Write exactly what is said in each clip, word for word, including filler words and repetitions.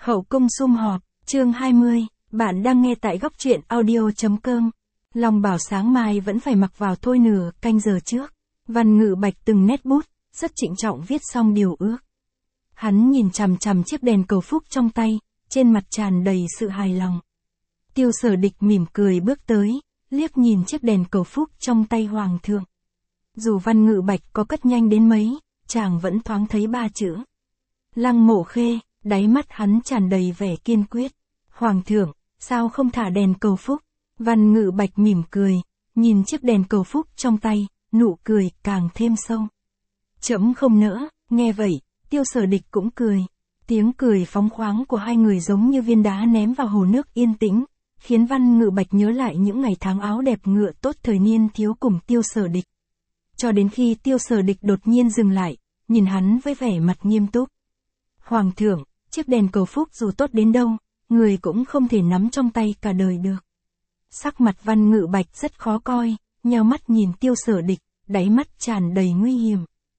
Hậu cung sum họp, chương hai mươi, bạn đang nghe tại góc truyện audio.com. Lòng bảo sáng mai vẫn phải mặc vào thôi nửa canh giờ trước. Văn Ngự Bạch từng nét bút, rất trịnh trọng viết xong điều ước. Hắn nhìn chằm chằm chiếc đèn cầu phúc trong tay, trên mặt tràn đầy sự hài lòng. Tiêu Sở Địch mỉm cười bước tới, liếc nhìn chiếc đèn cầu phúc trong tay hoàng thượng. Dù Văn Ngự Bạch có cất nhanh đến mấy, chàng vẫn thoáng thấy ba chữ. Lăng Mộ Khê, đáy mắt hắn tràn đầy vẻ kiên quyết. Hoàng thượng, sao không thả đèn cầu phúc? Văn Ngự Bạch mỉm cười, nhìn chiếc đèn cầu phúc trong tay, nụ cười càng thêm sâu. Trẫm không nỡ, nghe vậy, Tiêu Sở Địch cũng cười. Tiếng cười phóng khoáng của hai người giống như viên đá ném vào hồ nước yên tĩnh, khiến Văn Ngự Bạch nhớ lại những ngày tháng áo đẹp ngựa tốt thời niên thiếu cùng Tiêu Sở Địch. Cho đến khi Tiêu Sở Địch đột nhiên dừng lại, nhìn hắn với vẻ mặt nghiêm túc. Hoàng thượng, chiếc đèn cầu phúc dù tốt đến đâu, người cũng không thể nắm trong tay cả đời được. Sắc mặt Văn Ngự Bạch rất khó coi, nheo mắt nhìn Tiêu Sở Địch, đáy mắt tràn đầy nguy hiểm.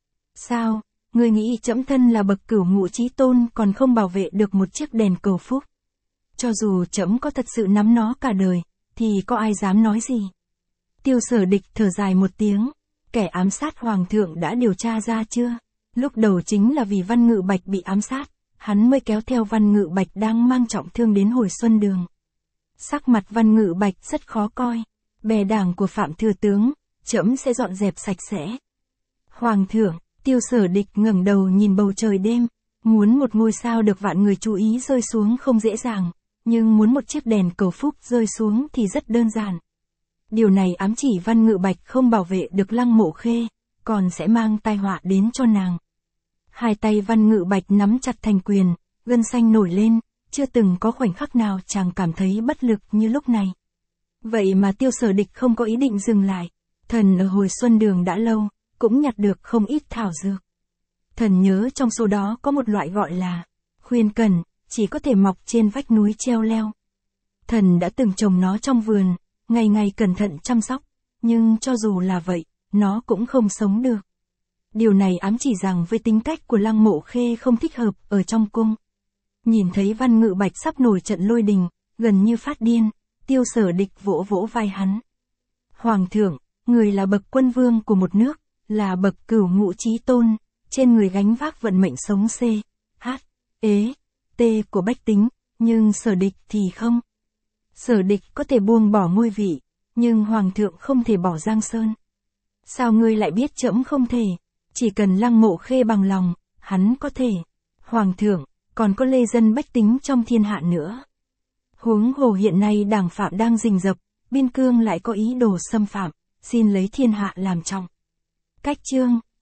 Sao, người nghĩ trẫm thân là bậc cửu ngũ chí tôn còn không bảo vệ được một chiếc đèn cầu phúc? Cho dù trẫm có thật sự nắm nó cả đời, thì có ai dám nói gì? Tiêu Sở Địch thở dài một tiếng, kẻ ám sát hoàng thượng đã điều tra ra chưa? Lúc đầu chính là vì Văn Ngự Bạch bị ám sát, hắn mới kéo theo Văn Ngự Bạch đang mang trọng thương đến Hồi Xuân Đường. Sắc mặt Văn Ngự Bạch rất khó coi, bè đảng của Phạm thừa tướng, trẫm sẽ dọn dẹp sạch sẽ. Hoàng thượng, Tiêu Sở Địch ngẩng đầu nhìn bầu trời đêm, muốn một ngôi sao được vạn người chú ý rơi xuống không dễ dàng, nhưng muốn một chiếc đèn cầu phúc rơi xuống thì rất đơn giản. Điều này ám chỉ Văn Ngự Bạch không bảo vệ được Lăng Mộ Khê, còn sẽ mang tai họa đến cho nàng. Hai tay Văn Ngự Bạch nắm chặt thành quyền, gân xanh nổi lên, chưa từng có khoảnh khắc nào chàng cảm thấy bất lực như lúc này. Vậy mà Tiêu Sở Địch không có ý định dừng lại. Thần ở Hồi Xuân Đường đã lâu, cũng nhặt được không ít thảo dược. Thần nhớ trong số đó có một loại gọi là khuyên cần, chỉ có thể mọc trên vách núi treo leo. Thần đã từng trồng nó trong vườn, ngày ngày cẩn thận chăm sóc, nhưng cho dù là vậy, nó cũng không sống được. Điều này ám chỉ rằng với tính cách của Lăng Mộ Khê không thích hợp ở trong cung. Nhìn thấy Văn Ngự Bạch sắp nổi trận lôi đình, gần như phát điên, Tiêu Sở Địch vỗ vỗ vai hắn. Hoàng thượng, người là bậc quân vương của một nước, là bậc cửu ngũ chí tôn, trên người gánh vác vận mệnh sống C, H, ế, T của bách tính, nhưng Sở Địch thì không. Sở Địch có thể buông bỏ ngôi vị, nhưng Hoàng thượng không thể bỏ Giang Sơn. Sao ngươi lại biết trẫm không thể? Chỉ cần Lăng Mộ Khê bằng lòng, hắn có thể. Hoàng thượng, còn có lê dân bách tính trong thiên hạ nữa. Huống hồ hiện nay đảng Phạm đang rình rập, biên cương lại có ý đồ xâm phạm, xin lấy thiên hạ làm trọng. Cách chương